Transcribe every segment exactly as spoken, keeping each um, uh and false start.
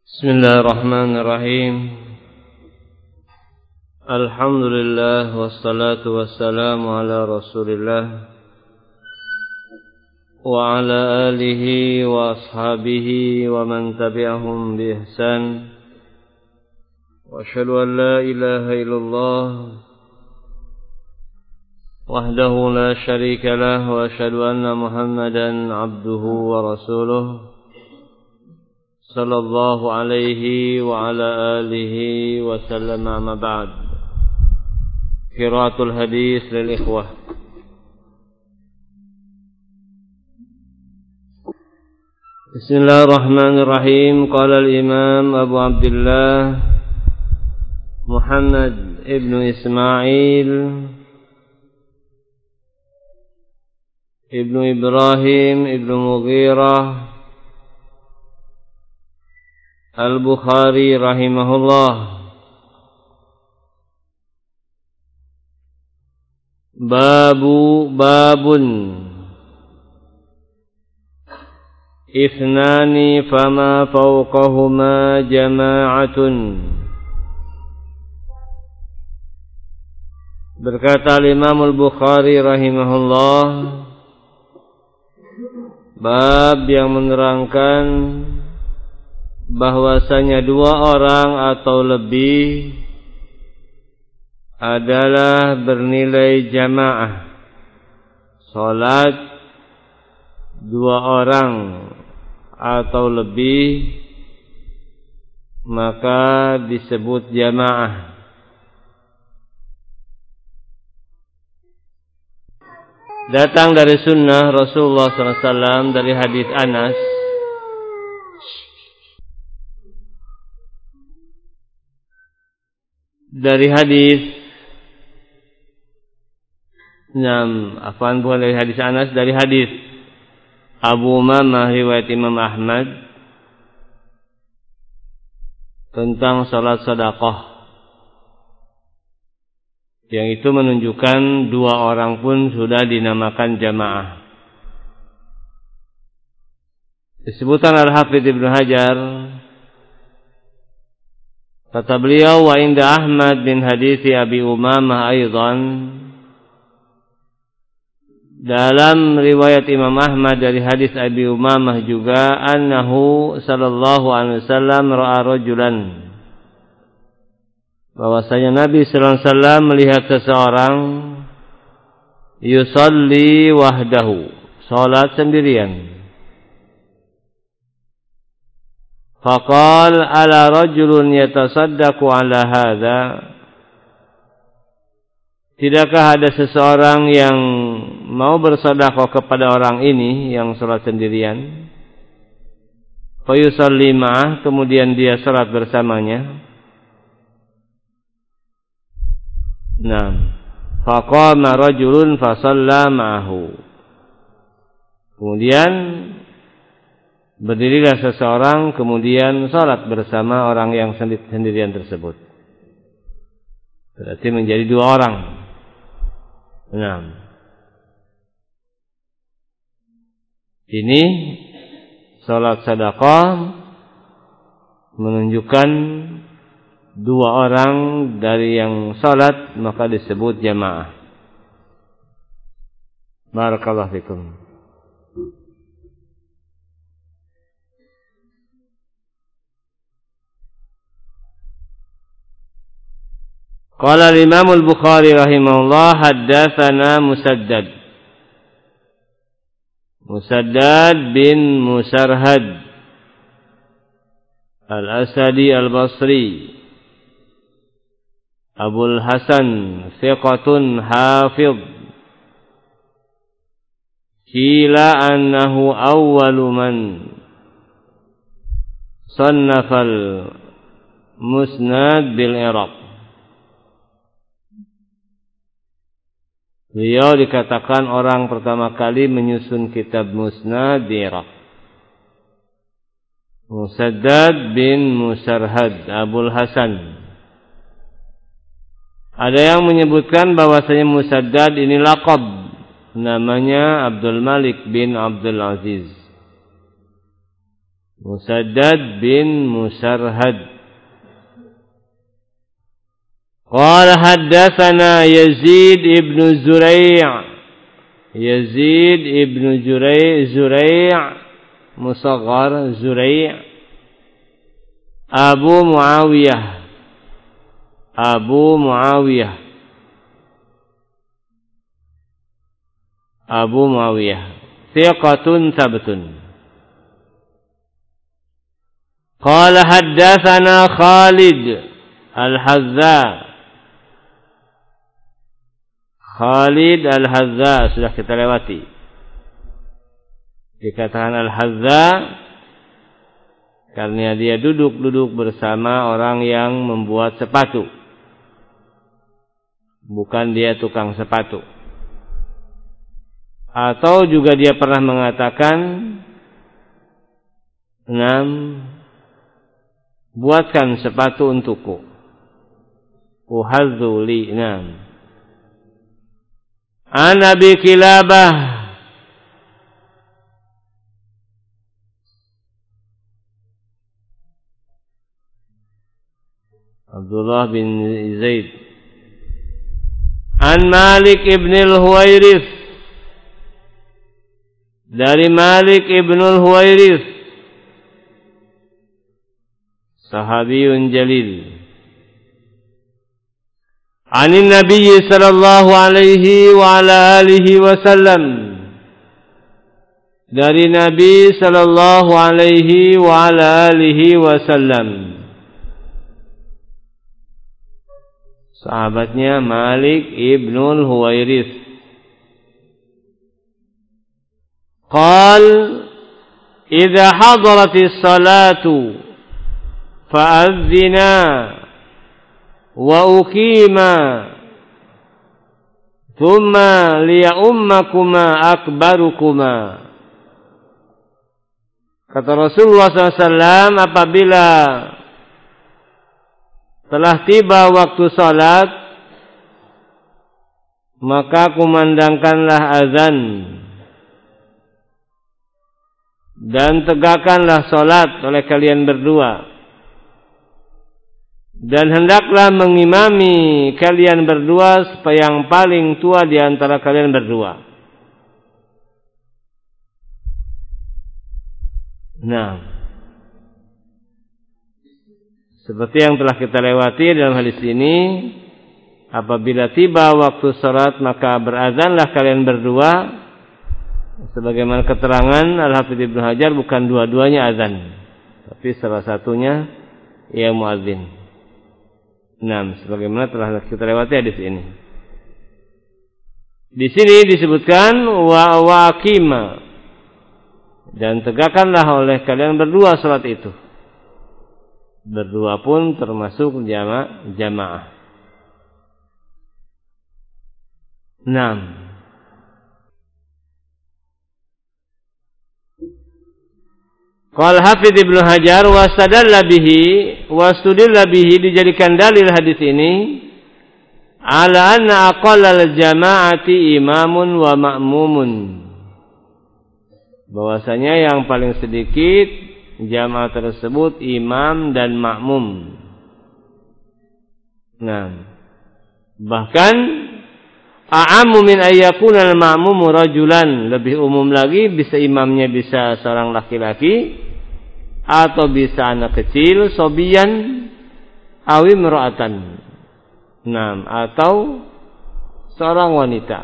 Bismillahirrahmanirrahim. Alhamdulillah wassalatu wassalamu ala Rasulillah wa ala alihi wa ashabihi wa man tabi'ahum bi ihsan. Wa asyhadu an la ilaha illallah wahdahu la syarika lah wa asyhadu anna Muhammadan abduhu wa rasuluh sallallahu alaihi wa ala alihi wa sallam. Amma ba'd. Qiraatul hadis lil ikhwah. Bismillahirrahmanirrahim. Qala al-imam Abu Abdullah Muhammad ibn Ismail ibn Ibrahim ibn Mughirah Al-Bukhari rahimahullah, babu babun ithnani fama fawqahuma jama'atun. Berkata Imam Al-Bukhari rahimahullah, bab yang menerangkan bahwasanya dua orang atau lebih adalah bernilai jamaah. Salat dua orang atau lebih maka disebut jamaah. Datang dari sunnah Rasulullah sallallahu alaihi wasallam dari hadis Anas dari hadis Nam, afwan bukan dari hadis Anas, dari hadis Abu Umamah riwayat Imam Ahmad tentang salat sedekah, yang itu menunjukkan dua orang pun sudah dinamakan jamaah. Disebutkan Al-Hafidz Ibnu Hajar, kata beliau, wa inda Ahmad bin hadits Abi Umamah aidan, dalam riwayat Imam Ahmad dari hadis Abi Umamah juga, annahu sallallahu alaihi wasallam ra'a rajulan, bahwasanya Nabi sallallahu alaihi wasallam melihat seseorang yusalli wahdahu, salat sendirian. Faqal ala rajulun yatasaddaqu ala hadha, tidakkah ada seseorang yang mau bersedekah kepada orang ini yang salat sendirian? Fa yusalli ma'ah, kemudian dia salat bersamanya. Naam. Faqama rajulun fa shalla ma'ahu, kemudian berdirilah seseorang kemudian salat bersama orang yang sendirian tersebut. Berarti menjadi dua orang. Nah, ini salat sedekah menunjukkan dua orang dari yang salat, maka disebut jamaah. Barakallahu fikum. Qala al-Imam Al-Bukhari rahimahullah, haddatsana Musaddad Musaddad bin Musarhad Al-Asadi Al-Basri Abul Hasan, thiqatun hafidh, qila annahu awwalu man sannafal musnad bil Iraq. Beliau dikatakan orang pertama kali menyusun kitab musnad di Irak. Musaddad bin Musarhad Abul Hasan. Ada yang menyebutkan bahwasanya Musaddad ini laqab, namanya Abdul Malik bin Abdul Aziz. Musaddad bin Musarhad. Qala haddatsana Yazid ibn Zurai' Yazid ibn Zurai' Zurai' musaghar Zurai' Abu Muawiyah Abu Muawiyah Abu Muawiyah thiqatun thabtun. Qala haddatsana Khalid Al-Hazza Khalid Al-Hazza sudah kita lewati. Dikatakan Al-Hazza karena dia duduk-duduk bersama orang yang membuat sepatu. Bukan dia tukang sepatu. Atau juga dia pernah mengatakan, enam, buatkan sepatu untukku. Uhadzu li, enam. An Abi Kilabah Abdullah bin Zaid. An Malik ibn al-Huwairith, dari Malik ibn al-Huwairith, sahabiyun jalil. Anin Nabi sallallahu alaihi wa ala alihi wasallam, dari Nabi sallallahu alaihi wa ala alihi wasallam. Sahabatnya Malik ibn al-Huwairith. Qal idza hadaratis salatu fa'adhdhina wa uqima thumma liya'ummakuma akbarukuma. Kata Rasulullah sallallahu alaihi wasallam, apabila telah tiba waktu salat, maka kumandangkanlah azan dan tegakkanlah salat oleh kalian berdua, dan hendaklah mengimami kalian berdua supaya yang paling tua di antara kalian berdua. Nah, seperti yang telah kita lewati dalam hadis ini, apabila tiba waktu salat maka berazanlah kalian berdua. Sebagaimana keterangan Al-Hafidz Ibnu Hajar, bukan dua-duanya azan, tapi salah satunya ia muadzin. Nah, sebagaimana telah kita lewati hadis ini. Di sini disebutkan wa waqima, dan tegakkanlah oleh kalian berdua salat itu. Berdua pun termasuk jama' jamaah. Nah, Qala Hafidz Ibnu Hajar wastadalla bihi wastudilla bihi, dijadikan dalil hadis ini ala anna aqallal jama'ati imamun wa ma'mumun, bahwasanya yang paling sedikit jamaah tersebut imam dan makmum. Nah, bahkan a'ammu min ayyakuna al-ma'mumu rajulan, lebih umum lagi, bisa imamnya bisa seorang laki-laki atau bisa anak kecil, sobiyan awi imra'atan. Nah, atau seorang wanita.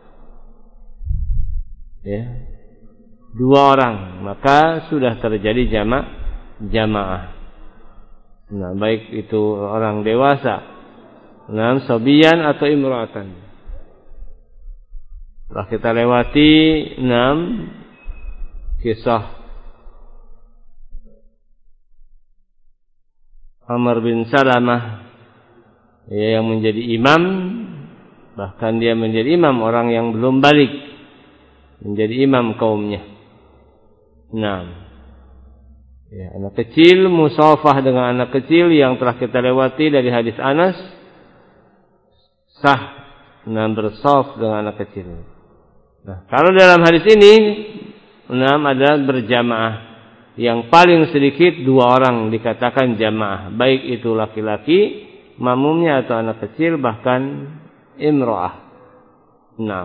Ya. Dua orang, maka sudah terjadi jama' jamaah. Nah, baik itu orang dewasa, nah, sobiyan atau imra'atan. Telah kita lewati enam kisah Amr bin Salamah, ya, yang menjadi imam, bahkan dia menjadi imam orang yang belum balik, menjadi imam kaumnya. Nah, ya, anak kecil musafah dengan anak kecil yang telah kita lewati dari hadis Anas, sah nah bersaf dengan anak kecil. Nah, kalau dalam hadis ini enam adalah berjamaah, yang paling sedikit dua orang dikatakan jamaah, baik itu laki-laki makmumnya atau anak kecil, bahkan imra'ah. Naam.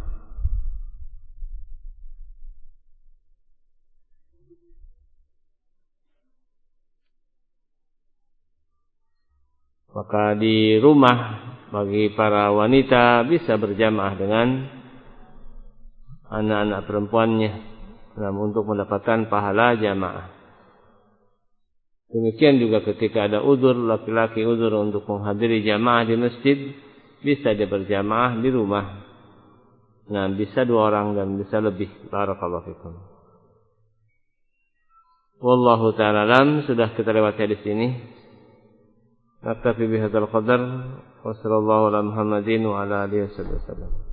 Maka di rumah bagi para wanita bisa berjamaah dengan anak-anak perempuannya, namun untuk mendapatkan pahala jamaah. Demikian juga ketika ada udzur, laki-laki udzur untuk menghadiri jamaah di masjid, bisa dia berjamaah di rumah. Nah, bisa dua orang dan bisa lebih. Barakallahu fikum. Wallahu ta'ala alam. Sudah kita lewati hadis ini. Naktafi bihadzal qadar. Wa sallallahu ala Muhammadin wa ala alihi wasallam.